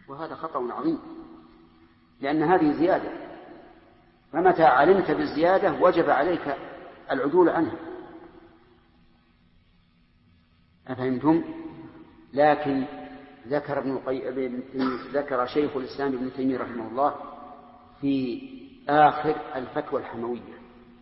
وهذا خطأ عظيم، لأن هذه زيادة، فمتى علمت بالزيادة وجب عليك العدول عنها. أفهمتم؟ لكن ذكر شيخ الإسلام ابن تيمية رحمه الله في آخر الفتوى الحموية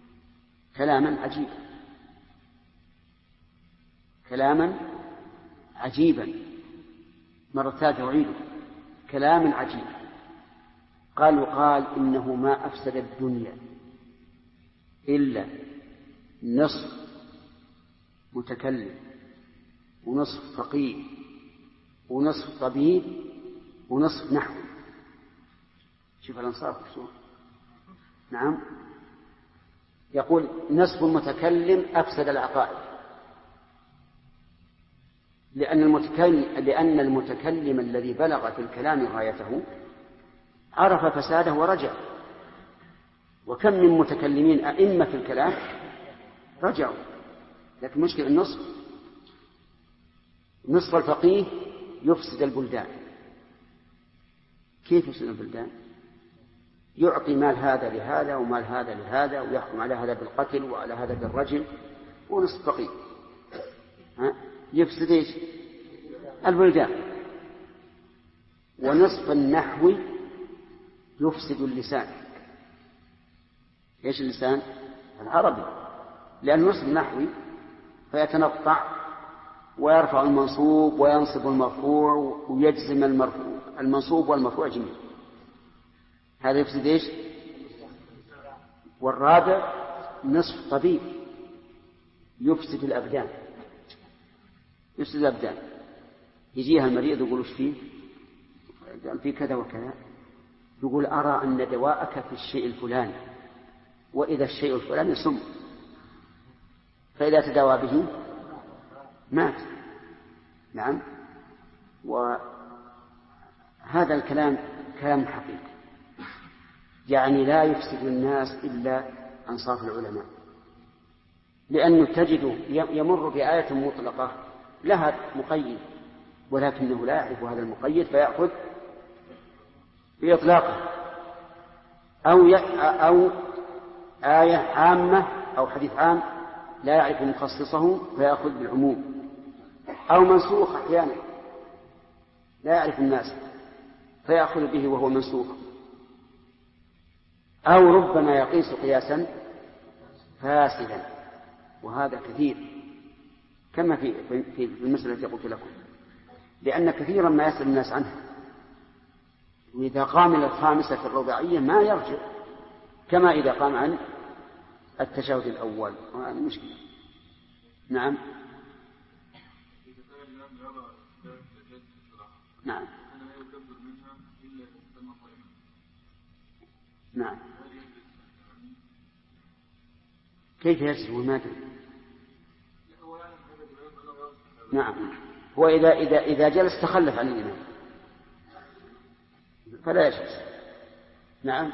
كلاما عجيبا مرة ثالثة أعيده، كلاما عجيبا. قال إنه ما أفسد الدنيا إلا نصف متكلم ونصف فقيه ونصف طبيب ونصف نحو. شوف الأنصاف شو. نعم، يقول نصف المتكلم أفسد العقائد، لأن المتكلم الذي بلغ في الكلام غايته عرف فساده ورجع. وكم من متكلمين أئمة في الكلام رجعوا، لكن مشكلة نصف الفقيه يفسد البلدان. كيف يفسد البلدان؟ يعطي مال هذا لهذا ومال هذا لهذا، ويحكم على هذا بالقتل وعلى هذا بالرجم. ونصف فقيه يفسد ايش؟ البلدان. ونصف النحو يفسد اللسان. ايش اللسان؟ العربي، لأن نصف النحوي فيتنطع ويرفع المنصوب وينصب المرفوع ويجزم المنصوب والمرفوع جميعا. هذا يفسد ايش؟ والرابع نصف طبيب يفسد الأبدان. يجيها المريض يقول ايش فيه؟ قال فيه كذا وكذا، يقول أرى أن دواءك في الشيء الفلاني، وإذا الشيء الفلاني سم، فإذا تداوى به مات. نعم. وهذا الكلام كلام حقيقي، يعني لا يفسد الناس إلا أنصاف العلماء، لأنه تجد يمر بآية مطلقة لها مقيد، ولكنه لا يعرف هذا المقيد فيأخذ بإطلاقه، أو آية عامة أو حديث عام لا يعرف مخصصه فيأخذ بالعموم، أو منسوخ أحيانا لا يعرف الناس فيأخذ به وهو منسوخ، أو ربما يقيس قياسا فاسدا، وهذا كثير كما في المسألة التي قلت لكم، لأن كثيرا ما يسأل الناس عنها، وإذا قام إلى الخامسة في الرباعية ما يرجع كما إذا قام عن التشهد الأول، وهذا مشكلة. نعم. نعم. نعم. كيف يجلس وما أدري؟ نعم. هو إذا جلس تخلف عن الإمام فلا يجلس. نعم.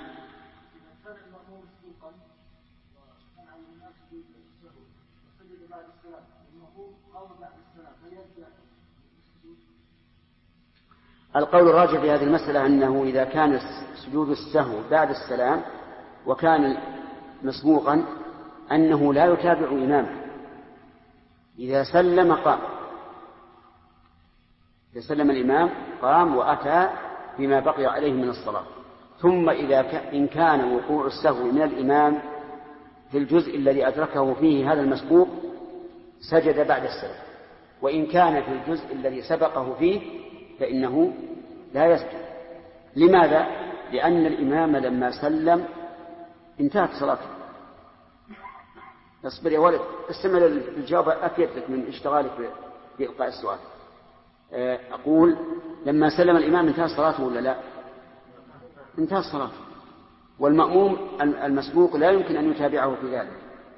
القول الراجح في هذه المسألة أنه إذا كان سجود السهو بعد السلام وكان مسبوقا أنه لا يتابع إمامه. إذا سلم قام، إذا سلم الإمام قام وأتى بما بقي عليه من الصلاة. ثم إن كان وقوع السهو من الإمام في الجزء الذي أدركه فيه هذا المسبوق سجد بعد السلام، وإن كان في الجزء الذي سبقه فيه فإنه لا يسجد. لماذا؟ لأن الإمام لما سلم انتهت صلاته. اصبر يا ولد، استمع للجواب أفيد لك من اشتغالك بإلقاء السؤال. أقول لما سلم الإمام انتهت صلاته ولا لا؟ انتهت صلاته. والمأموم المسبوق لا يمكن أن يتابعه في ذلك،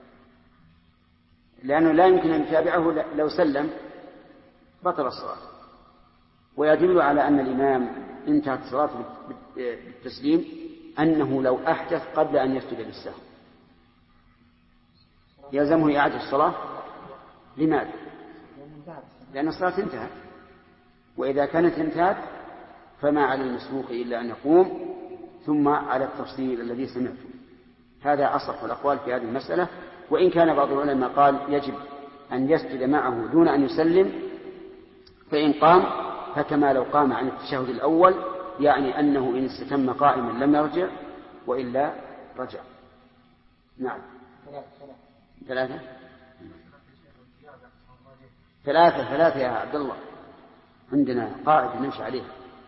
لأنه لا يمكن أن يتابعه لو سلم بطل الصلاة. ويدل على أن الإمام انتهت صلاته بالتسليم أنه لو أحدث قبل أن يسجد للسهو يلزمه إعادة الصلاة. لماذا؟ لأن الصلاة انتهت، وإذا كانت انتهت فما على المسبوق إلا أن يقوم، ثم على التفصيل الذي سمعته. هذا أصح الأقوال في هذه المسألة، وإن كان بعض العلماء قال يجب أن يسجد معه دون أن يسلم، فإن قام فكما لو قام عن التشهد الأول، يعني أنه إن استتم قائما لم يرجع وإلا رجع. نعم. ثلاثة يا عبد الله، عندنا قاعدة نمشي عليه.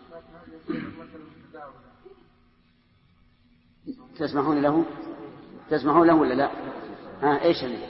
تسمحون له ولا لا؟ إيش اللي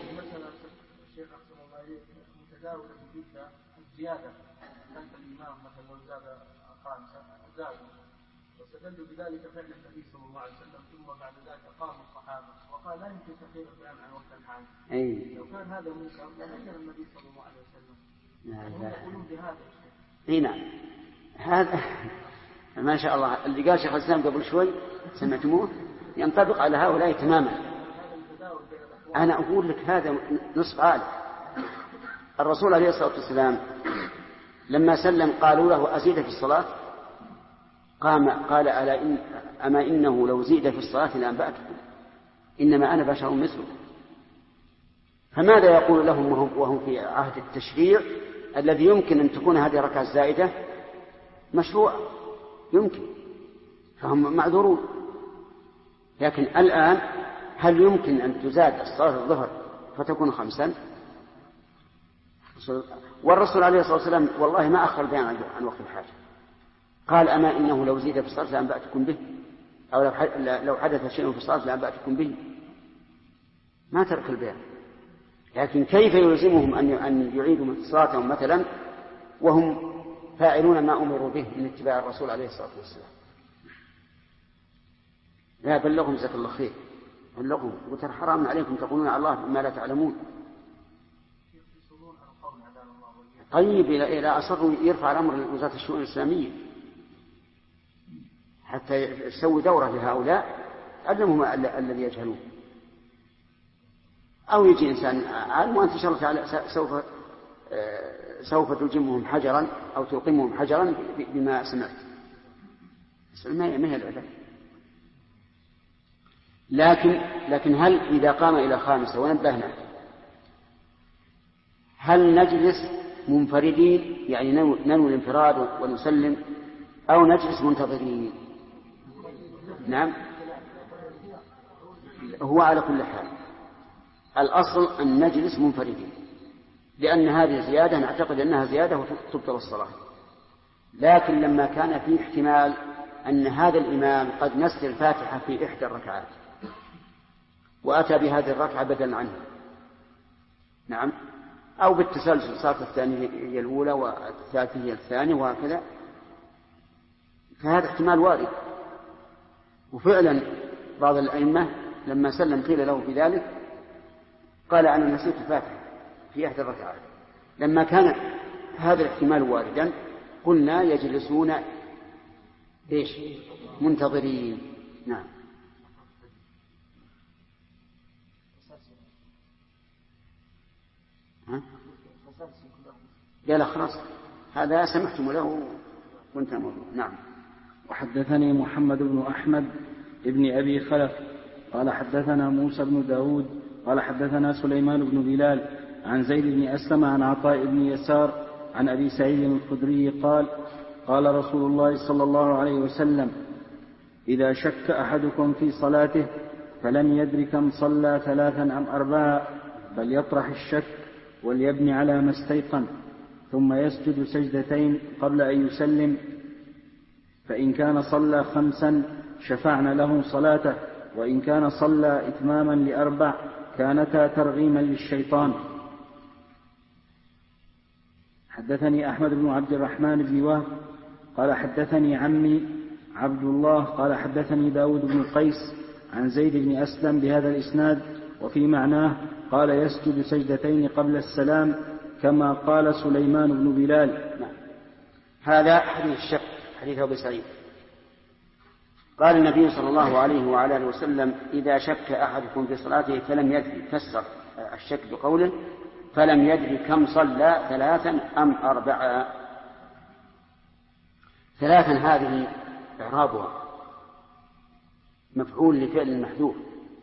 زيادة خلف الإمام مثلا لو زاد خامسة زاد، واستدلوا بذلك فعل النبي صلى الله عليه وسلم، ثم بعد ذلك قام الصحابة وقال لا يمكن تأخير البيان عن وقت الحاجة. لو كان هذا منكر لأجل النبي صلى الله عليه وسلم. هم يقولون بهذا الشيء. نعم، هذا ما شاء الله اللي قال شيخ الإسلام قبل شوي سمعتموه ينطبق على هؤلاء تماما. أنا أقول لك هذا نصف عالم. الرسول عليه الصلاة والسلام لما سلم قالوا له أزيد في الصلاة؟ قال أما إنه لو زيد في الصلاة لأنبأتكم، إنما أنا بشر مثلكم. فماذا يقول لهم وهم في عهد التشريع الذي يمكن أن تكون هذه الركعة الزائدة مشروع، يمكن، فهم معذورون. لكن الآن هل يمكن أن تزاد الصلاة الظهر فتكون 5؟ والرسول عليه الصلاة والسلام والله ما أخر البيان عن وقت الحاجة، قال أما إنه لو زيد في الصلاة لأنبأتكم به، أو لو حدث شيء في الصلاة لأنبأتكم به، ما ترك البيان. لكن كيف يلزمهم أن يعيدوا صلاتهم مثلا وهم فاعلون ما أمروا به من اتباع الرسول عليه الصلاة والسلام؟ لا بلغهم جزاك الله خير، بلغهم، وترى حرام عليكم تقولون على الله ما لا تعلمون. طيب إلى أصروا يرفع الأمر لوزارة الشؤون الإسلامية حتى يسوي دورة لهؤلاء علمهم الذي يجهلون، أو يجي إنسان عالم وأنت إن شاء الله تعالى سوف تلجمهم حجرا أو تلقمهم حجرا بما سمعت. ما هي العلم. لكن هل إذا قام إلى 5 ونبهنا هل نجلس منفردين يعني ننوي الانفراد ونسلم، أو نجلس منتظرين؟ نعم، هو على كل حال الأصل أن نجلس منفردين، لأن هذه زيادة نعتقد أنها زيادة وتبطل الصلاة. لكن لما كان في احتمال أن هذا الإمام قد نسي الفاتحة في إحدى الركعات وأتى بهذه الركعة بدلا عنها، نعم، أو بالتسلسل صارت الثانية هي الأولى والثالثة هي الثانية وهكذا، فهذا احتمال وارد. وفعلا بعض الأئمة لما سلم قيل له في ذلك قال أنا نسيت الفاتحة في إحدى الركعات. لما كان هذا الاحتمال واردا قلنا يجلسون منتظرين. نعم. قال خلاص هذا سمحتم له وانت موضوع. نعم. وحدثني محمد بن أحمد ابن أبي خلف قال حدثنا موسى بن داود قال حدثنا سليمان بن بلال عن زيد بن أسلم عن عطاء بن يسار عن أبي سعيد الخدري قال قال رسول الله صلى الله عليه وسلم إذا شك أحدكم في صلاته فلم يدر كم صلى 3 أم 4 فليطرح الشك وليبني على ما استيقن، ثم يسجد سجدتين قبل أن يسلم، فإن كان صلى 5 شفعنا له صلاته، وإن كان صلى إتماما ل4 كانتا ترغيما للشيطان. حدثني أحمد بن عبد الرحمن بن وهب قال حدثني عمي عبد الله قال حدثني داود بن قيس عن زيد بن أسلم بهذا الإسناد وفي معناه قال يسجد سجدتين قبل السلام كما قال سليمان بن بلال. هذا حديث الشك، حديث أبي سعيد. قال النبي صلى الله عليه وعلى آله وسلم إذا شك أحدكم في صلاته فلم يدري، فسر الشك بقوله فلم يدري كم صلى 3 أم 4، ثلاثا هذه إعرابها مفعول لفعل محذوف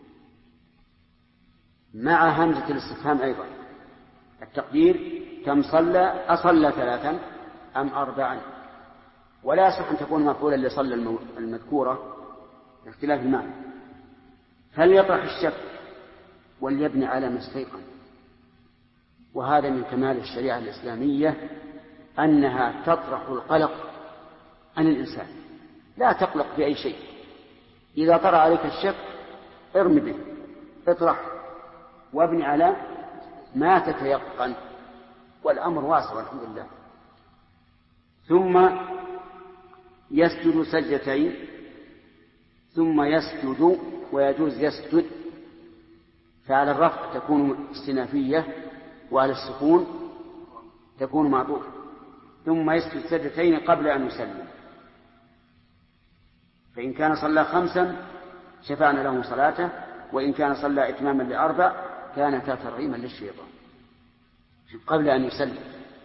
مع همزة الاستفهام أيضا. التقدير كم صلى، أصلى ثلاثا أم أربعا، ولا يصح أن تكون مفعولا لصلى المذكورة لاختلاف المعنى. فليطرح الشك وليبني على ما استيقن. وهذا من كمال الشريعة الإسلامية أنها تطرح القلق عن الإنسان. لا تقلق بأي شيء، إذا طرأ عليك الشك ارم به، اطرح وابني على ما تتيقن، والأمر واسع والحمد لله. ثم يسجد سجدتين، ثم يسجد، ويجوز يسجد، فعلى الرفع تكون استنافية وعلى السكون تكون معطوفة. ثم يسجد سجدتين قبل أن يسلم، فإن كان صلى 5 شفعنا له صلاته، وإن كان صلى إتماما ل4 كانتا ترغيما للشيطان قبل أن يسلم.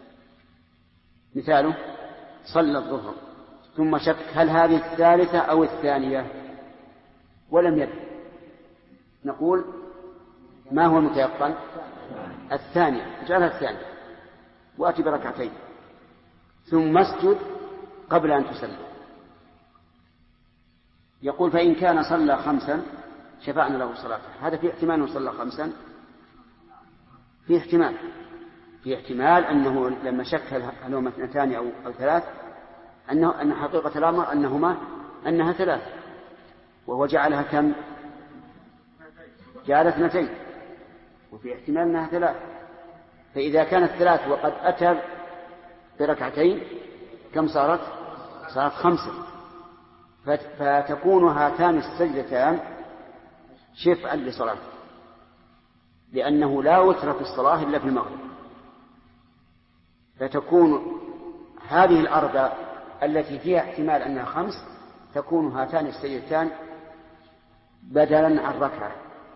مثاله صلى الظهر ثم شك هل هذه الثالثة أو الثانية ولم يدري، نقول ما هو المتيقن؟ الثانية، اجعلها الثانية وأتي بركعتين، ثم اسجد قبل أن تسلم. يقول فإن كان صلى 5 شفعنا له صلاته. هذا في احتمال أنه صلى 5، في احتمال أنه لما شك هل هما 2 أو 3 أن حقيقة الأمر أنها 3، وهو جعلها كم؟ جعل 2، وفي احتمال أنها 3. فإذا كانت 3 وقد أتى بركعتين كم صارت 5. فتكون هاتان السجدتان شفعا لصلاته، لأنه لا وتر في الصلاة إلا في المغرب. فتكون هذه ال4 التي فيها احتمال أنها 5 تكون هاتان السجدتان بدلا عن ركعة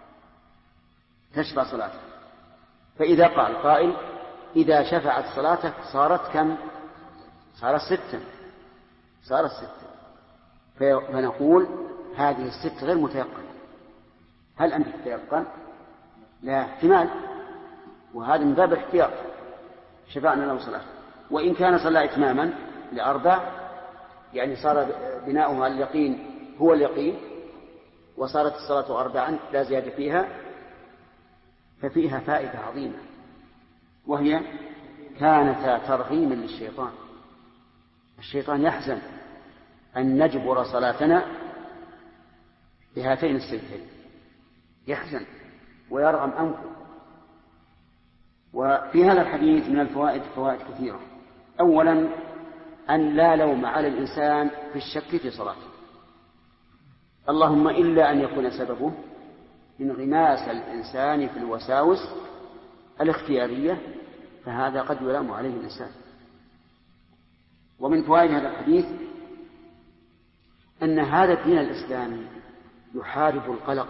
تشفع صلاته. فإذا قال قائل إذا شفعت صلاتك صارت كم؟ صارت 6. فنقول هذه 6 غير متيقن. هل أنت تتيقن؟ لا، احتمال، وهذا من باب الاحتياط شفعنا له صلاة. وإن كان صلى إتماما ل4 يعني صار بناؤها اليقين هو اليقين وصارت الصلاة 4 لا زيادة فيها، ففيها فائدة عظيمة، وهي كانتا ترغيما للشيطان. الشيطان يحزن أن نجبر صلاتنا بهاتين السجدتين، يحزن ويرغم أنفه. وفي هذا الحديث من الفوائد فوائد كثيرة. أولا أن لا لوم على الإنسان في الشك في صلاته، اللهم إلا أن يكون سببه انغماس الإنسان في الوساوس الاختيارية، فهذا قد يلام عليه الإنسان. ومن فوائد هذا الحديث أن هذا الدين الإسلامي يحارب القلق،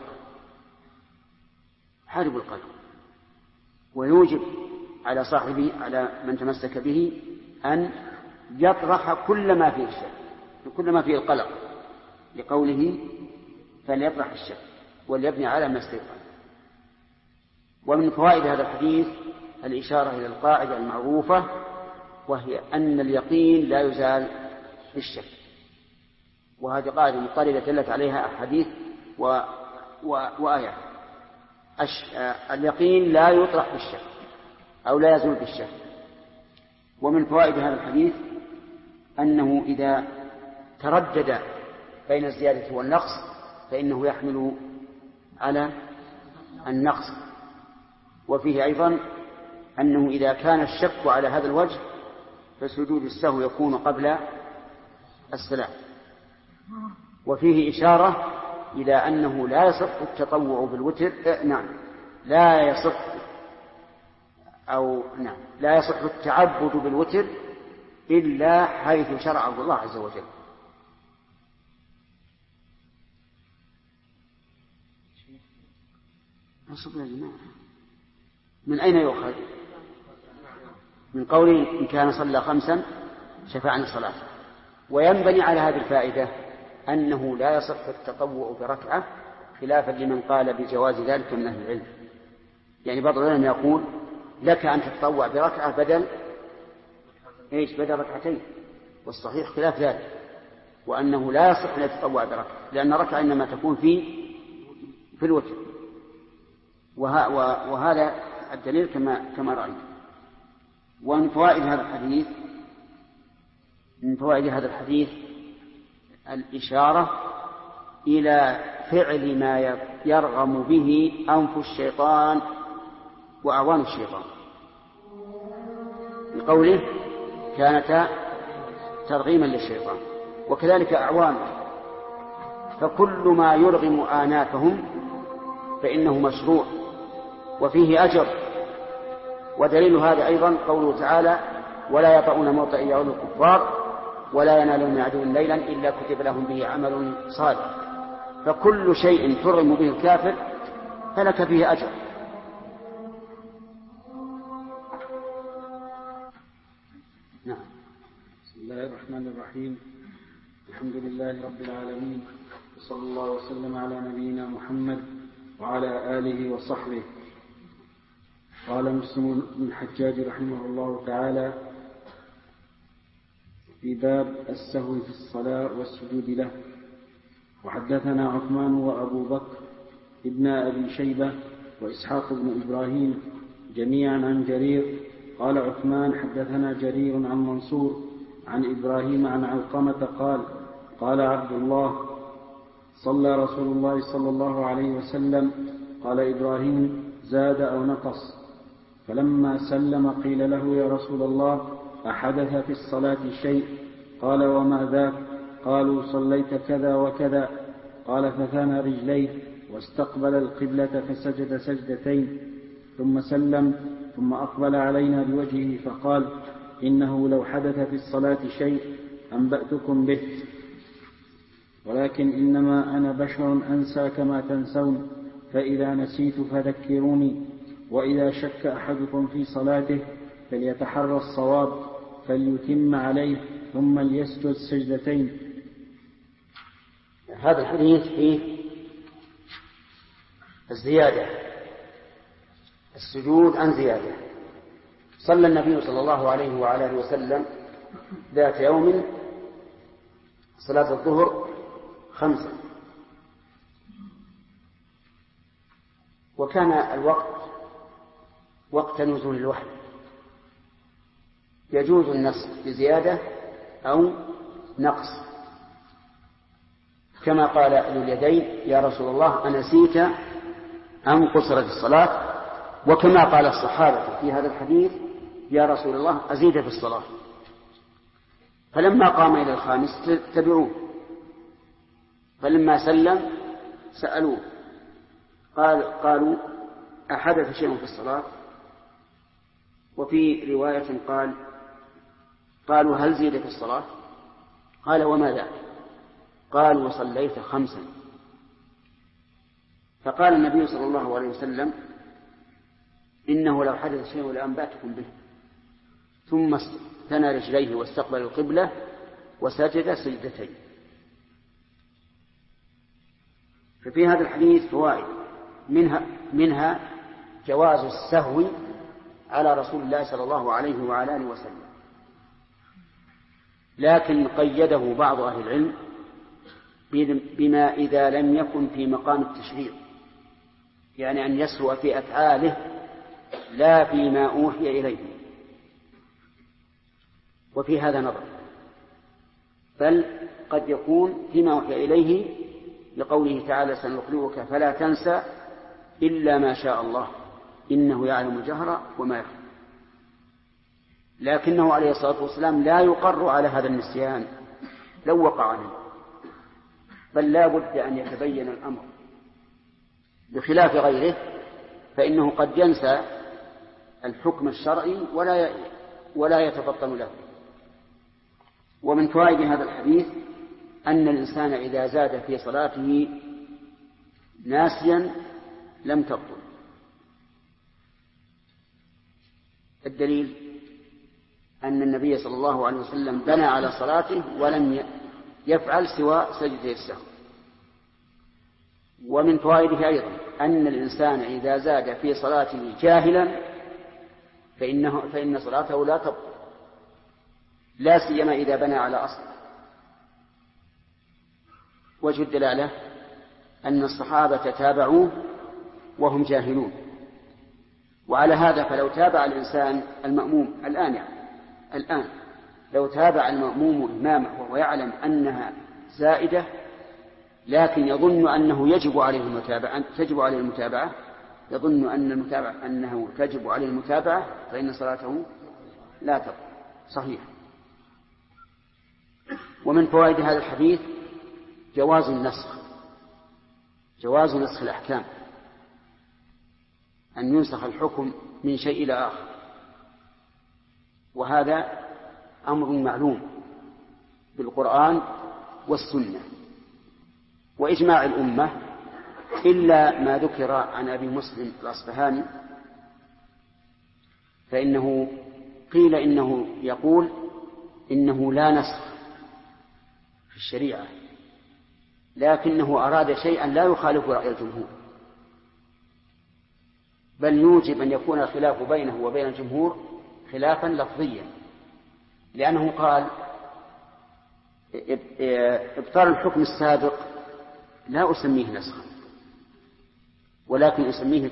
ويوجب على صاحبه، على من تمسك به، أن يطرح كل ما فيه الشك، كل ما فيه القلق، لقوله فليطرح الشك وليبني على ما استيقن. ومن فوائد هذا الحديث الإشارة إلى القاعدة المعروفة، وهي أن اليقين لا يزال بالشك، وهذه قاعدة مضطردة دلت عليها أحاديث وآيات. اليقين لا يطرح بالشك أو لا يزول بالشك. ومن فوائد هذا الحديث أنه إذا تردد بين الزيادة والنقص فإنه يحمل على النقص. وفيه أيضا أنه إذا كان الشك على هذا الوجه فسجود السهو يكون قبل السلام. وفيه إشارة إلى أنه لا يصح التطوع بالوتر، لا يصح التعبد بالوتر إلا حيث شرعه الله عز وجل. يا جماعة، من أين يؤخذ؟ من قوله إن كان صلى 5 شفعنا صلاته، وينبني على هذه الفائدة أنه لا يصح التطوع بركعة، خلافا لمن قال بجواز ذلك من أهل العلم. يعني بعض العلماء يقول لك أن تتطوع بركعة بدل ركعتين، والصحيح خلاف ذلك، وأنه لا يصح أن يتطوع بركعة، لأن ركعة إنما تكون في الوتر، وهذا الدليل كما رأينا. ومن فوائد هذا الحديث الإشارة إلى فعل ما يرغم به أنف الشيطان وأعوان الشيطان، بقوله كانتا ترغيما للشيطان، وكذلك أعوانه، فكل ما يرغم آنافهم فإنه مشروع وفيه أجر. ودليل هذا أيضا قوله تعالى ولا يطؤون موطئ يعود الكفار ولا ينالون من عدو ليلا إلا كتب لهم به عمل صالح. فكل شيء ترغم به الكافر فلك فيه أجر. نعم. بسم الله الرحمن الرحيم. الحمد لله رب العالمين، وصلى الله وسلم على نبينا محمد وعلى آله وصحبه. قال مسلم بن الحجاج رحمه الله تعالى في باب السهو في الصلاة والسجود له: وحدثنا عثمان وأبو بكر ابن أبي شيبة وإسحاق بن إبراهيم جميعا عن جرير. قال عثمان: حدثنا جرير عن منصور عن إبراهيم عن علقمة قال: قال عبد الله: صلى رسول الله صلى الله عليه وسلم. قال إبراهيم: زاد أو نقص؟ فلما سلم قيل له: يا رسول الله، أحدث في الصلاة شيء؟ قال: وما ذاك؟ قالوا: صليت كذا وكذا. قال: فثنى رجليه واستقبل القبلة فسجد سجدتين ثم سلم، ثم أقبل علينا بوجهه فقال: إنه لو حدث في الصلاة شيء أنبأتكم به، ولكن إنما أنا بشر أنسى كما تنسون، فإذا نسيت فذكروني. وإذا شك أحدكم في صلاته فليتحرى الصواب فليتم عليه ثم ليسجد سجدتين. هذا الحديث فيه الزيادة، السجود عن زيادة. صلى النبي صلى الله عليه وعلى آله وسلم ذات يوم صلاة الظهر 5، وكان الوقت وقت نزول الوحي، يجوز النص بزيادة أو نقص، كما قال ذو اليدين: يا رسول الله، أنسيت أم قصرت الصلاة؟ وكما قال الصحابة في هذا الحديث: يا رسول الله، أزيد في الصلاة. فلما قام إلى الخامس تبعوه، فلما سلم سألوه قالوا: أحدث شيء في الصلاة؟ وفي رواية قالوا: هل زيد في الصلاة؟ قال: وما ذاك؟ قالوا: صليت 5. فقال النبي صلى الله عليه وسلم: إنه لو حدث شيء لأنبأتكم به. ثم ثنى رجليه واستقبل القبلة وسجد سجدتين. ففي هذا الحديث فوائد، منها جواز السهو على رسول الله صلى الله عليه وعلى آله وسلم، لكن قيده بعض أهل العلم بما إذا لم يكن في مقام التشريع، يعني أن يسهو في أفعاله لا فيما أوحي إليه. وفي هذا نظر، بل قد يكون فيما أوحي إليه لقوله تعالى: سنقرئك فلا تنسى إلا ما شاء الله إنه يعلم الجهر وما يخفى. لكنه عليه الصلاة والسلام لا يقر على هذا النسيان لو وقع عنه، بل لا بد أن يتبين الأمر، بخلاف غيره فإنه قد ينسى الحكم الشرعي ولا يتفطن له. ومن فوائد هذا الحديث أن الإنسان إذا زاد في صلاته ناسيا لم تبطل. الدليل أن النبي صلى الله عليه وسلم بنى على صلاته ولم يفعل سوى سجدة السهو. ومن فوائده أيضا أن الإنسان إذا زاد في صلاته جاهلا فإن صلاته لا تبطل، لا سيما إذا بنى على أصل. وجه الدلالة أن الصحابة تابعوه وهم جاهلون، وعلى هذا فلو تابع الإنسان المأموم الآن لو تابع المأموم إمامه وهو يعلم أنها زائدة لكن يظن أنه تجب عليه المتابعة يظن أنه تجب عليه المتابعة فإن صلاته لا تبطل صحيح. ومن فوائد هذا الحديث جواز نسخ الأحكام، أن ينسخ الحكم من شيء إلى آخر، وهذا أمر معلوم بالقرآن والسنة وإجماع الأمة، إلا ما ذكر عن أبي مسلم الأصفهاني فإنه قيل إنه يقول إنه لا نسخ في الشريعة، لكنه أراد شيئا لا يخالف رأي الجمهور، بل يوجب أن يكون الخلاف بينه وبين الجمهور خلافا لفظيا، لأنه قال إبطال الحكم السابق لا أسميه نسخا ولكن أسميه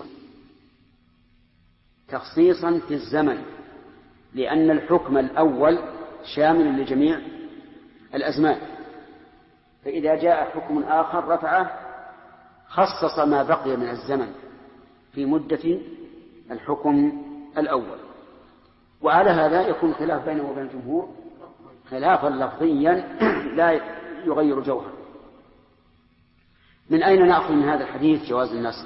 تخصيصا في الزمن، لأن الحكم الأول شامل لجميع الأزمان، فإذا جاء حكم آخر رفعه خصص ما بقي من الزمن في مدة الحكم الأول. وعلى هذا يكون خلاف بينه وبين الجمهور خلافا لفظيا لا يغير جوهر. من أين نأخذ من هذا الحديث جواز النسخ؟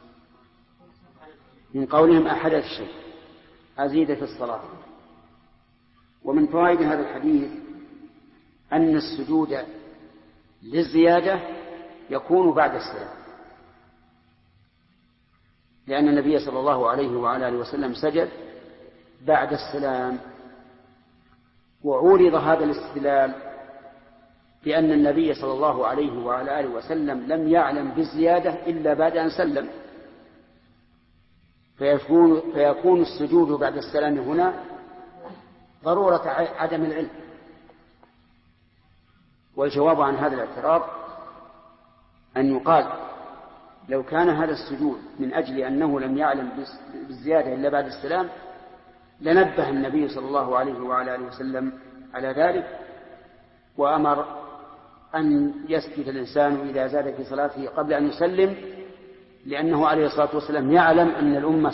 من قولهم أحدث شيء أزيد في الصلاة. ومن فوائد هذا الحديث أن السجود للزيادة يكون بعد السلام، لأن النبي صلى الله عليه وعلى آله وسلم سجد بعد السلام، وعورض هذا الاستدلال بأن النبي صلى الله عليه وعلى آله وسلم لم يعلم بالزيادة إلا بعد أن سلم، فيكون السجود بعد السلام هنا ضرورة عدم العلم. والجواب عن هذا الاعتراض أن يقال لو كان هذا السجود من أجل أنه لم يعلم بالزيادة إلا بعد السلام لنبه النبي صلى الله عليه وعلى آله وسلم على ذلك، وأمر أن يسجد الإنسان إذا زاد في صلاته قبل أن يسلم، لأنه عليه الصلاة والسلام يعلم أن الأمة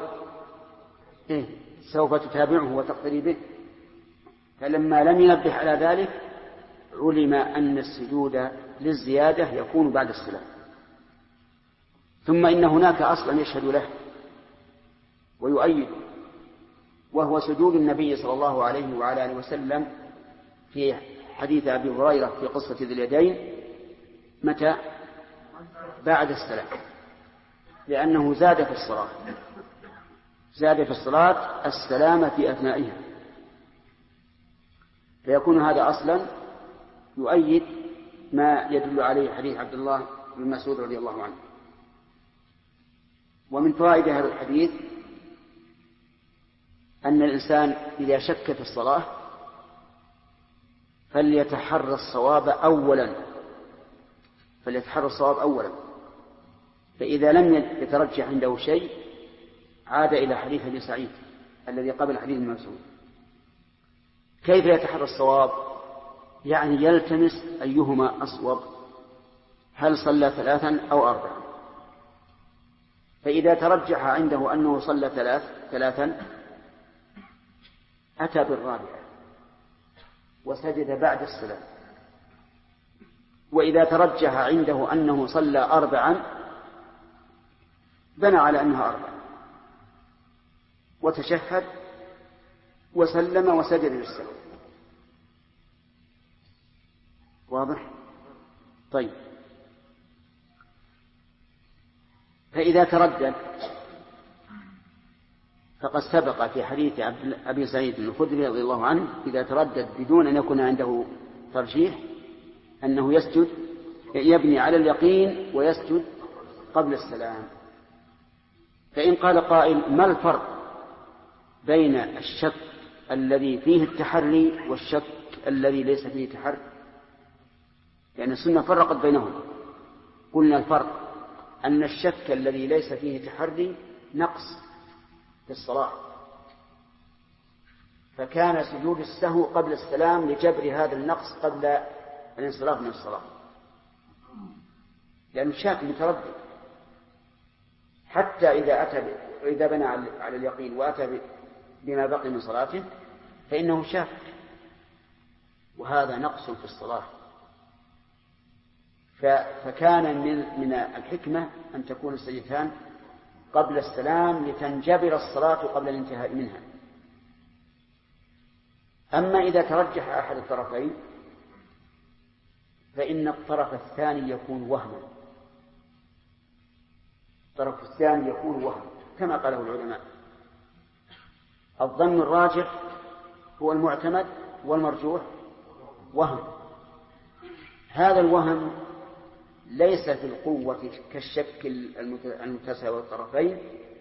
سوف تتابعه وتقتدي به، فلما لم ينبه على ذلك علم أن السجود للزيادة يكون بعد السلام. ثم إن هناك أصلا يشهد له ويؤيد، وهو سجود النبي صلى الله عليه وعلى آله وسلم في حديث أبي هريرة في قصة ذي اليدين متى؟ بعد السلام، لأنه زاد في الصلاة السلام في أثنائها، فيكون هذا أصلا يؤيد ما يدل عليه حديث عبد الله بن مسعود رضي الله عنه. ومن فوائد هذا الحديث أن الإنسان إذا شك في الصلاة فليتحرى الصواب أولا، فإذا لم يترجح عنده شيء عاد إلى حديث أبي سعيد الذي قبل حديث ابن مسعود. كيف يتحرى الصواب؟ يعني يلتمس أيهما أصوب، هل صلى 3 أو 4؟ فإذا ترجح عنده أنه صلى 3 أتى بالرابعة وسجد بعد السلام، وإذا ترجح عنده أنه صلى 4 بنى على أنها 4 وتشهد وسلم وسجد للسلام. واضح؟ طيب، فإذا تردد فقد سبق في حديث أبي سعيد الخدري رضي الله عنه إذا تردد بدون أن يكون عنده ترجيح أنه يسجد يبني على اليقين ويسجد قبل السلام. فإن قال قائل ما الفرق بين الشك الذي فيه التحري والشك الذي ليس فيه تحري؟ يعني السنة فرقت بينهم. قلنا الفرق أن الشك الذي ليس فيه تحري نقص في الصلاة، فكان سجود السهو قبل السلام لجبر هذا النقص قبل الانصراف من الصلاة، لأنه شاك متردد. حتى إذا بنى على اليقين وأتى بما بقي من صلاته فإنه شاك، وهذا نقص في الصلاة. فكان من الحكمة أن تكون السجدتان قبل السلام لتنجبر الصلاة قبل الانتهاء منها. أما إذا ترجح أحد الطرفين فإن الطرف الثاني يكون وهما، الطرف الثاني يكون وهم كما قاله العلماء. الظن الراجح هو المعتمد والمرجوح وهم. هذا الوهم ليس في القوة كالشك المتساوي الطرفين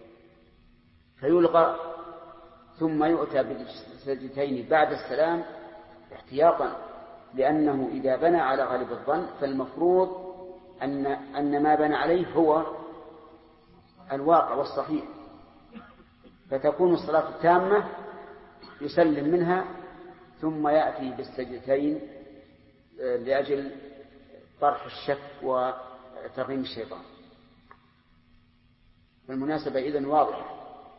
فيلغى ثم يؤتى بالسجدتين بعد السلام احتياطا، لأنه إذا بنى على غالب الظن فالمفروض أن ما بنى عليه هو الواقع والصحيح، فتكون الصلاة تامة يسلم منها ثم يأتي بالسجدتين لأجل طرح الشك وترغيم الشيطان. بالمناسبة إذن واضحة.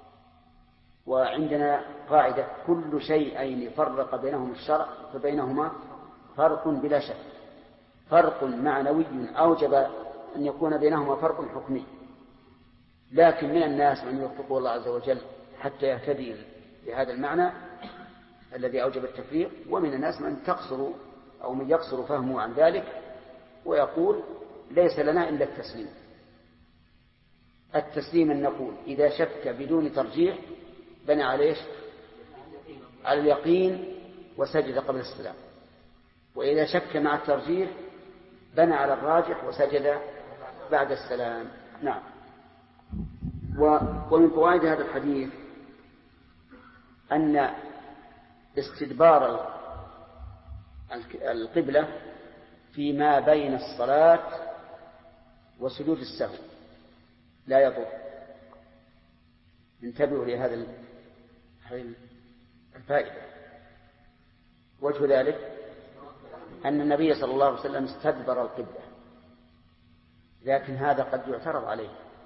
وعندنا قاعدة كل شيئين فرق بينهم الشرع فبينهما فرق بلا شك. فرق معنوي أوجب أن يكون بينهما فرق حكمي، لكن من الناس من يوفقه الله عز وجل حتى يهتدي بهذا المعنى الذي أوجب التفريق، ومن الناس من تقصر أو من يقصر فهمه عن ذلك ويقول ليس لنا إلا التسليم. التسليم أن نقول إذا شك بدون ترجيح بنى عليه على اليقين وسجد قبل السلام، وإذا شك مع الترجيح بنى على الراجح وسجد بعد السلام. نعم. ومن فوائد هذا الحديث أن استدبار القبلة فيما بين الصلاة وسجود السهو لا يضر. انتبهوا لهذه الفائدة. وجه ذلك أن النبي صلى الله عليه وسلم استدبر القبلة، لكن هذا قد يعترض عليه.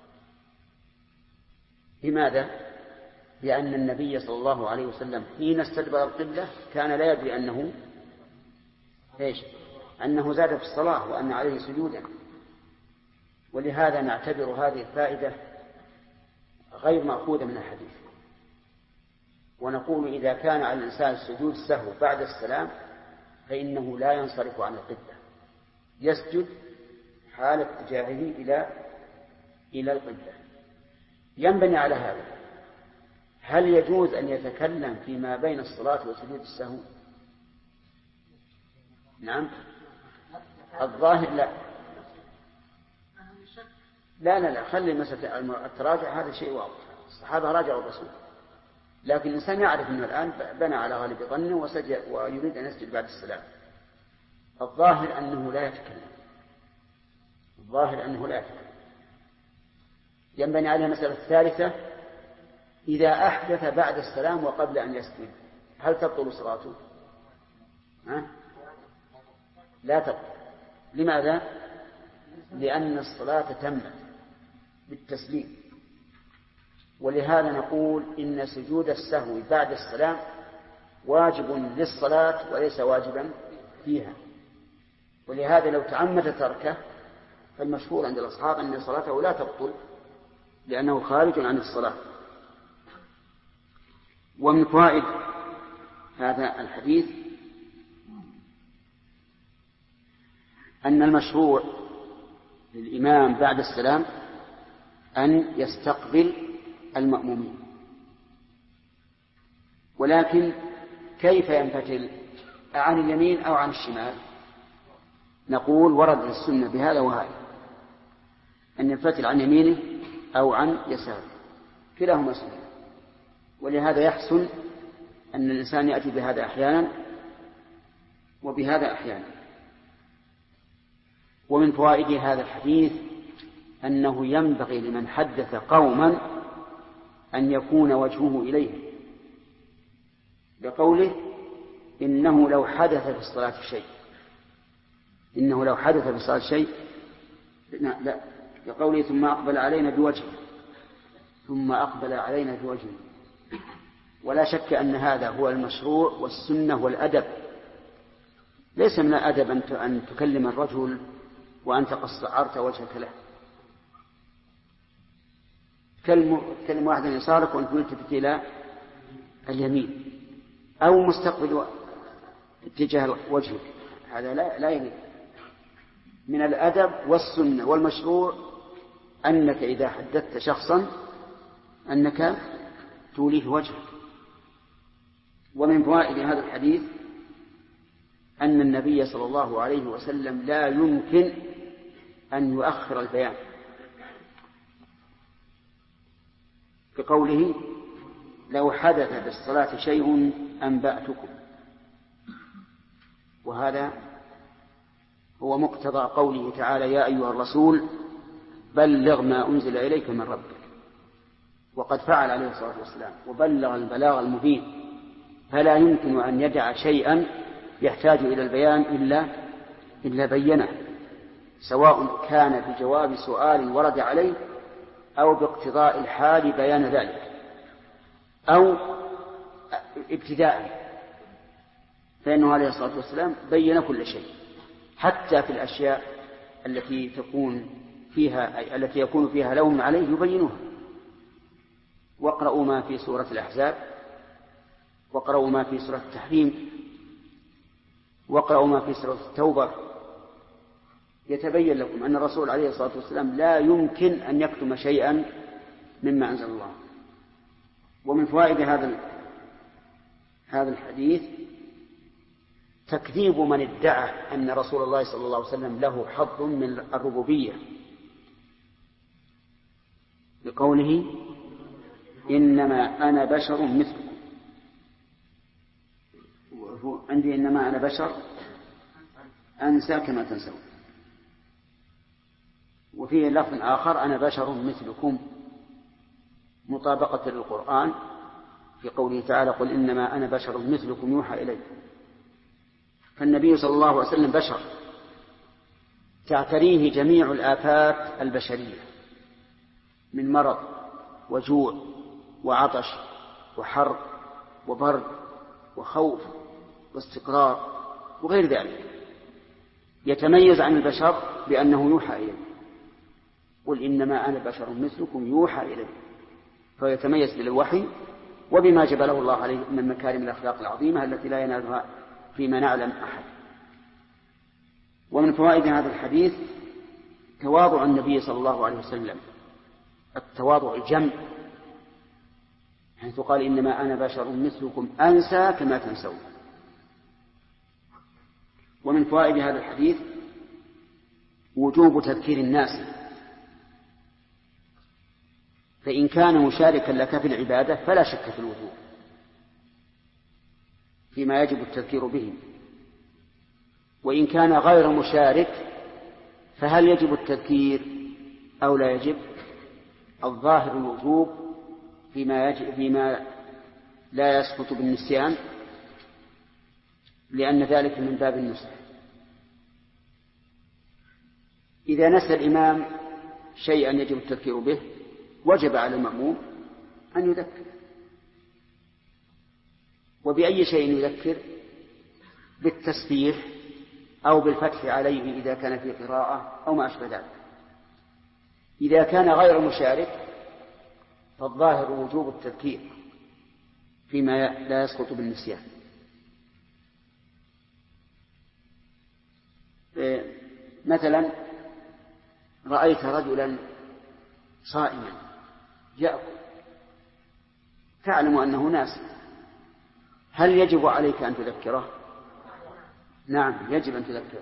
لماذا؟ لأن النبي صلى الله عليه وسلم حين استدبر القبلة كان لا يدري أنه زاد في الصلاة وأن عليه سجودا. ولهذا نعتبر هذه الفائدة غير مأخوذة من الحديث، ونقول إذا كان على الإنسان سجود السهو بعد السلام فإنه لا ينصرف عن القبلة، يسجد حال اتجاهه إلى القبلة. ينبني على هذا هل يجوز أن يتكلم فيما بين الصلاة وسجود السهو؟ نعم. الظاهر لا خلي مسألة التراجع هذا شيء واضح، الصحابة راجعوا الرسول، لكن الإنسان يعرف أنه الآن بنى على غالب ظنه وسجد ويريد أن يسجد بعد السلام. الظاهر أنه لا يتكلم، ينبني عليها مسألة الثالثة: إذا أحدث بعد السلام وقبل أن يسجد هل تبطل صلاته؟ لا تبطل. لماذا؟ لأن الصلاة تمت بالتسليم. ولهذا نقول إن سجود السهو بعد السلام واجب للصلاة وليس واجبا فيها. ولهذا لو تعمد تركه فالمشهور عند الأصحاب أن صلاته لا تبطل لأنه خارج عن الصلاة. ومن فوائد هذا الحديث أن المشروع للإمام بعد السلام أن يستقبل المأمومين ولكن كيف ينفتل، عن اليمين أو عن الشمال؟ نقول ورد السنة بهذا وهذا، أن ينفتل عن يمينه أو عن يساره، كلاهما سنة. ولهذا يحسن أن الإنسان يأتي بهذا أحيانا وبهذا أحيانا. ومن فوائد هذا الحديث أنه ينبغي لمن حدث قوما أن يكون وجهه إليه، بقوله إنه لو حدث في الصلاة شيء، إنه لو حدث في الصلاة شيء، لا، بقوله ثم أقبل علينا بوجهه، ثم أقبل علينا بوجهه. ولا شك أن هذا هو المشروع والسنة والأدب. ليس من الأدب أن تكلم الرجل وأنت قد صعرت وجهك له. تكلم واحدا يسارك وأنت ملتفت إلى اليمين أو مستقبل اتجاه وجهك، هذا لا يليق. من الأدب والسنة والمشروع أنك إذا حدثت شخصا أنك توليه وجهك. ومن فوائد هذا الحديث أن النبي صلى الله عليه وسلم لا يمكن أن يؤخر البيان، كقوله لو حدث بالصلاة شيء أنبأتكم، وهذا هو مقتضى قوله تعالى يا أيها الرسول بلغ ما أنزل إليك من ربك، وقد فعل عليه الصلاة والسلام وبلغ البلاغ المبين، فلا يمكن أن يدع شيئا يحتاج إلى البيان إلا بينه، سواء كان بجواب سؤال ورد عليه أو باقتضاء الحال بيان ذلك أو ابتداء، فإنه عليه الصلاة والسلام بين كل شيء، حتى في الأشياء التي يكون فيها لوم عليه يبينها. واقرأوا ما في سورة الأحزاب، واقرأوا ما في سورة التحريم، واقرأوا ما في سورة التوبة، يتبين لكم أن الرسول عليه الصلاة والسلام لا يمكن أن يكتم شيئا مما أنزل الله. ومن فوائد هذا الحديث تكذيب من ادعى أن رسول الله صلى الله عليه وسلم له حظ من الربوبية، بقوله إنما أنا بشر مثلكم. عندي إنما أنا بشر أنسى كما تنسون، وفيه لفظ آخر أنا بشر مثلكم، مطابقة للقرآن في قوله تعالى قل إنما أنا بشر مثلكم يوحى إلي. فالنبي صلى الله عليه وسلم بشر تعتريه جميع الآفات البشرية من مرض وجوع وعطش وحر وبرد وخوف واستقرار وغير ذلك. يتميز عن البشر بأنه يوحى إليه، قل إنما أنا بشر مثلكم يوحى إليه، فيتميز بالوحي وبما جبله الله عليه من مكارم الأخلاق العظيمة التي لا ينالها فيما نعلم أحد. ومن فوائد هذا الحديث تواضع النبي صلى الله عليه وسلم، التواضع الجم، حيث قال إنما أنا بشر مثلكم أنسى كما تنسون. ومن فوائد هذا الحديث وجوب تذكير الناس، فإن كان مشاركا لك في العبادة فلا شك في الوجوب فيما يجب التذكير به، وإن كان غير مشارك فهل يجب التذكير أو لا يجب؟ الظاهر الوجوب فيما لا يسقط بالنسيان، لأن ذلك من باب النصح. إذا نسى الإمام شيئا يجب التذكير به وجب على المأموم أن يذكر. وبأي شيء يذكر؟ بالتسبيح أو بالفتح عليه إذا كان في قراءة أو ما أشبه ذلك. إذا كان غير مشارك فالظاهر وجوب التذكير فيما لا يسقط بالنسيان. مثلا رأيت رجلا صائما يأكل، تعلم أنه ناسي، هل يجب عليك أن تذكره؟ نعم يجب أن تذكره،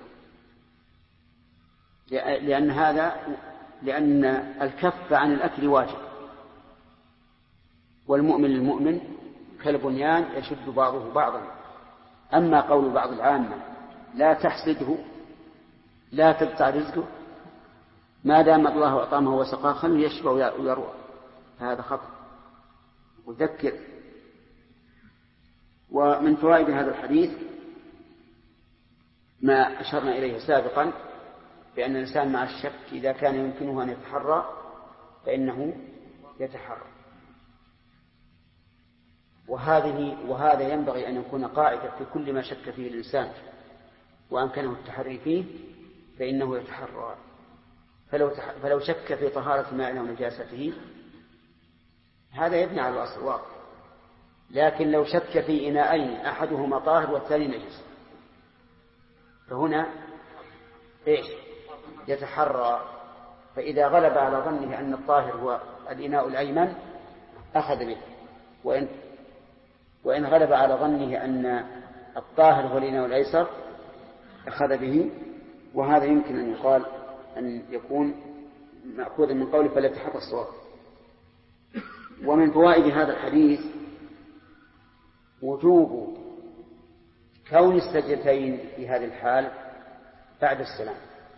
لأن الكف عن الأكل واجب، والمؤمن للمؤمن كالبنيان يشد بعضه بعضا. أما قول بعض العامة لا تحسده لا تقطع رزقه ما دام الله أطعمه وسقاه خليه يشبع ويروى، فهذا خطأ. وذكر. ومن فوائد هذا الحديث ما أشرنا إليه سابقا بأن الإنسان مع الشك إذا كان يمكنه أن يتحرى فإنه يتحرى. وهذا ينبغي أن يكون قاعدة في كل ما شك فيه الإنسان وأمكنه التحري فيه فإنه يتحرى. فلو شك في طهارة ماء أو نجاسته هذا يبني على الأصل واضح. لكن لو شك في إناءين أحدهما طاهر والثاني نجس فهنا إيش؟ يتحرى. فإذا غلب على ظنه أن الطاهر هو الإناء الأيمن أخذ به، وإن غلب على ظنه أن الطاهر هو الإناء الأيسر أخذ به. وهذا يمكن أن يقال أن يكون مأخوذا من قوله فليتحرى الصواب. ومن فوائد هذا الحديث وجوب كون السجدتين في هذه الحال بعد السلام،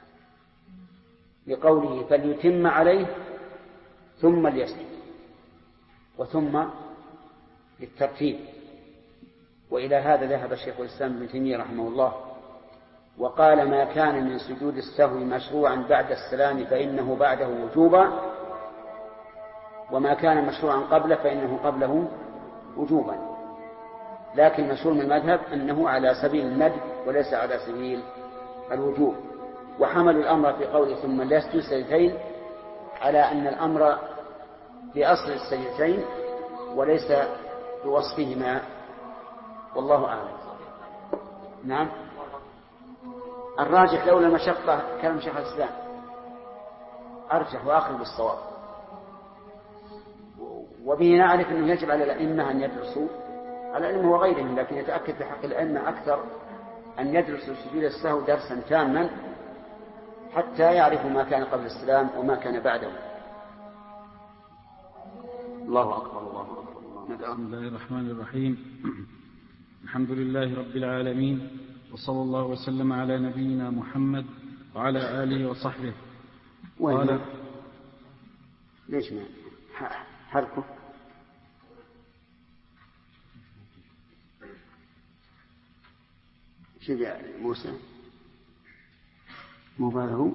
لقوله فليتم عليه ثم ليسجد، وثم للترتيب. وإلى هذا ذهب الشيخ الإسلام ابن تيمية رحمه الله وقال ما كان من سجود السهو مشروعا بعد السلام فإنه بعده وجوبا، وما كان مشروعا قبله فإنه قبله وجوبا. لكن مشهور من المذهب أنه على سبيل الندب وليس على سبيل الوجوب. وحملوا الأمر في قوله ثم ليسجد السجدتين على أن الأمر في أصل السجدتين وليس بوصفهما، والله أعلم. نعم الراجح لولا المشقة كلام شيخ الإسلام أرجح وأقرب الصواب. وبه نعرف أنه يجب على الأئمة أن يدرسوا على العلم وغيرهم، لكن يتأكد في حق الأئمة أكثر أن يدرسوا سجود السهو درسا تاما حتى يعرفوا ما كان قبل السلام وما كان بعده. الله أكبر الله أكبر. بسم الله الرحمن الرحيم. الحمد لله رب العالمين، وصلى الله وسلم على نبينا محمد وعلى آله وصحبه. قال ليش ما حركه شجع موسى مباله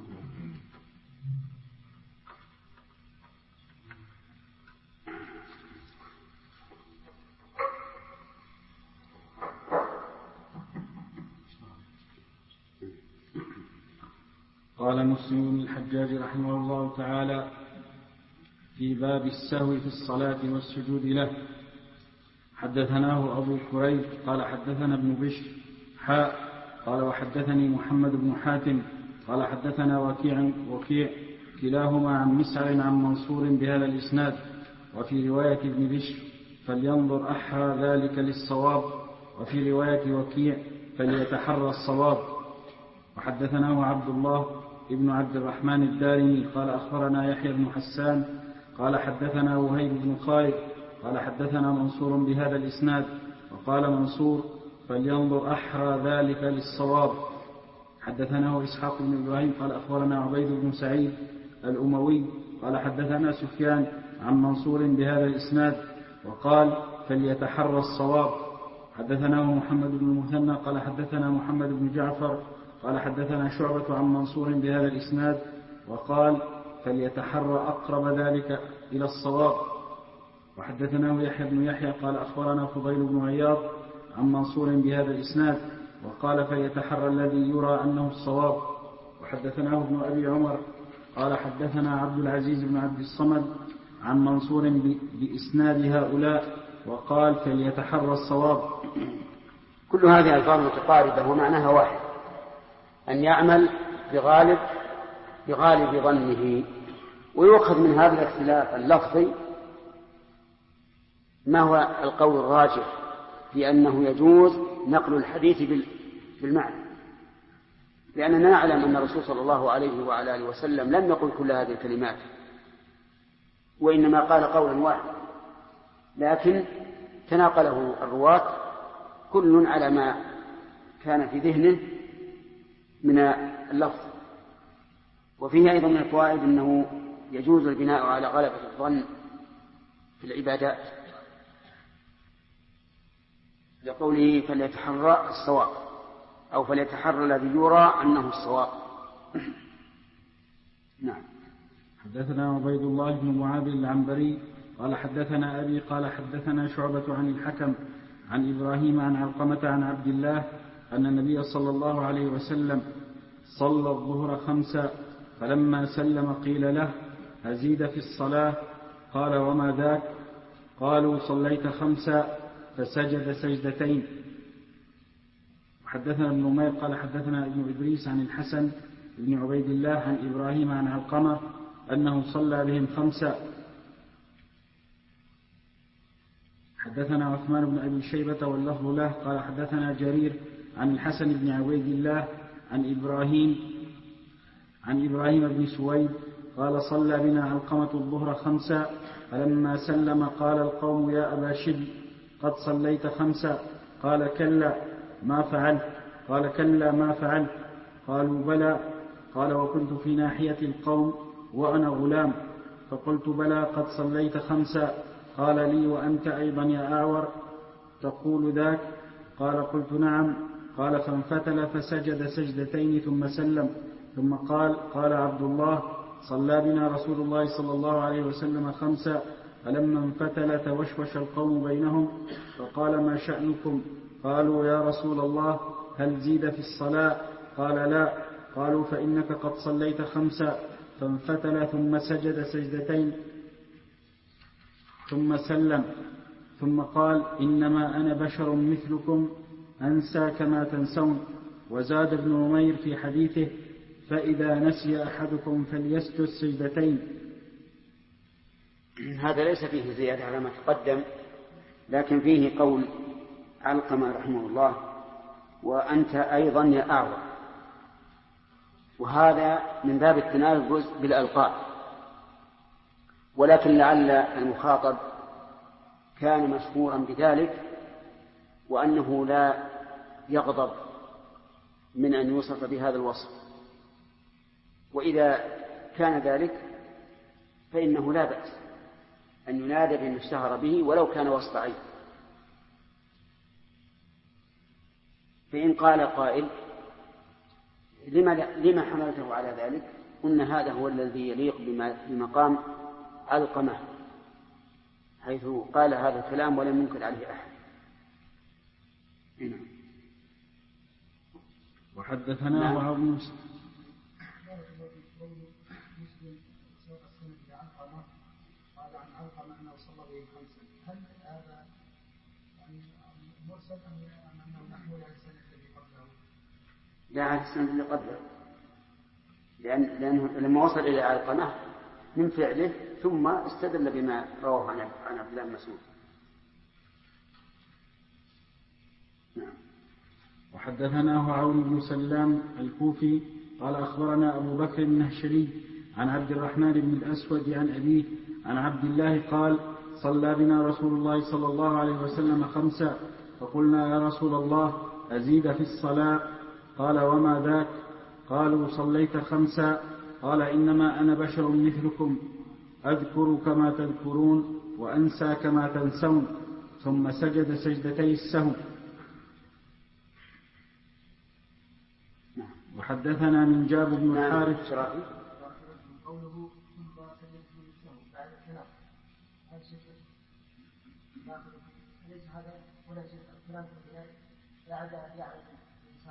قال مسلم بن الحجاج رحمه الله تعالى في باب السهو في الصلاة والسجود له. حدثناه أبو كريب قال حدثنا ابن بشر قال وحدثني محمد بن حاتم قال حدثنا وكيع كلاهما عن مسعر عن منصور بهذا الإسناد. وفي رواية ابن بشر فلينظر أحرى ذلك للصواب، وفي رواية وكيع فليتحرى الصواب. وحدثناه عبد الله ابن عبد الرحمن الدارمي قال أخبرنا يحيى بن حسان قال حدثنا وهيب بن خالد قال حدثنا منصور بهذا الإسناد. وقال منصور فلينظر أحرى ذلك للصواب. حدثناه إسحاق بن إبراهيم قال أخبرنا عبيد بن سعيد الأموي قال حدثنا سفيان عن منصور بهذا الإسناد وقال فليتحرى الصواب. حدثناه محمد بن المثنى قال حدثنا محمد بن جعفر قال حدثنا شعبة عن منصور بهذا الإسناد وقال فليتحرى أقرب ذلك إلى الصواب. وحدثناه يحيى بن يحيى قال أخبرنا فضيل بن عياض عن منصور بهذا الإسناد وقال فليتحرى الذي يرى أنه الصواب. وحدثناه ابن أبي عمر قال حدثنا عبد العزيز بن عبد الصمد عن منصور بإسناد هؤلاء وقال فليتحرى الصواب. كل هذه الألفاظ متقاربة ومعناها واحد، أن يعمل بغالب ظنه. ويؤخذ من هذا الاختلاف اللفظي ما هو القول الراجح في أنه يجوز نقل الحديث بالمعنى، لأننا نعلم أن الرسول صلى الله عليه وعلى آله وسلم لم يقل كل هذه الكلمات، وإنما قال قولا واحدا، لكن تناقله الرواة كل على ما كان في ذهنه من اللفظ. وفيه أيضا من الفوائد أنه يجوز البناء على غلبة الظن في العبادات، لقوله فليتحرى الصواب، أو فليتحرى الذي يرى أنه الصواب. نعم. حدثنا عبيد الله بن معاذ العنبري قال حدثنا أبي قال حدثنا شعبة عن الحكم عن إبراهيم عن علقمة عن عبد الله أن النبي صلى الله عليه وسلم صلى الظهر 5 فلما سلم قيل له أزيد في الصلاة؟ قال وما ذاك؟ قالوا صليت 5 فسجد سجدتين. حدثنا ابن نمير قال حدثنا ابن إدريس عن الحسن بن عبيد الله عن إبراهيم عن علقمة أنه صلى بهم 5. حدثنا عثمان بن أبي شيبة واللفظ له قال حدثنا جرير عن الحسن بن عبيد الله عن إبراهيم بن سويد قال صلى بنا علقمة الظهر 5 فلما سلم قال القوم يا أبا شبل قد صليت 5؟ قال كلا ما فعلت؟ قال كلا ما فعلت؟ قالوا بلى. قال وكنت في ناحية القوم وأنا غلام فقلت بلى قد صليت 5. قال لي وأنت أيضا يا أعور تقول ذاك؟ قال قلت نعم. قال فانفتل فسجد سجدتين ثم سلم ثم قال عبد الله صلى بنا رسول الله صلى الله عليه وسلم 5 فلما انفتل توشوش القوم بينهم فقال ما شأنكم؟ قالوا يا رسول الله هل زيد في الصلاة؟ قال لا. قالوا فإنك قد صليت 5. فانفتل ثم سجد سجدتين ثم سلم ثم قال إنما أنا بشر مثلكم أنسى كما تنسون. وزاد ابن نمير في حديثه فإذا نسي أحدكم فليسجد سجدتين. هذا ليس فيه زيادة على ما تقدم، لكن فيه قول علقمة رحمه الله وأنت أيضا يا أعور، وهذا من باب التنافس بالألقاب، ولكن لعل المخاطب كان مشهورا بذلك وأنه لا يغضب من أن يوصف بهذا الوصف، وإذا كان ذلك فإنه لا بأس أن ينادى بما اشتهر به ولو كان وصف عيب. فإن قال قائل لما حملته على ذلك؟ قلنا هذا هو الذي يليق بمقام علقمة، حيث قال هذا الكلام ولم ينكر عليه أحد. وحدثنا وهب بن قال عن علقمة أنه صلى به 5، هل هذا مرسل أم أنه محمول على السنة الذي قبله؟ لا، على السنة الذي قبله، لأنه لما وصل إلى علقمة من فعله ثم استدل بما رواه عن عبد الله بن مسعود. نعم. وحدثناه عون بن سلام الكوفي قال أخبرنا أبو بكر النهشلي عن عبد الرحمن بن الأسود عن أبيه عن عبد الله قال صلى بنا رسول الله صلى الله عليه وسلم 5 فقلنا يا رسول الله أزيد في الصلاة؟ قال وما ذاك؟ قالوا صليت 5. قال إنما أنا بشر مثلكم أذكر كما تذكرون وأنسى كما تنسون. ثم سجد سجدتي السهو. وحدثنا من جابر بن الحارث قوله ثم سجد السهو بعد الكلام أليس هذا ولا شيء الكلام بعد يعرف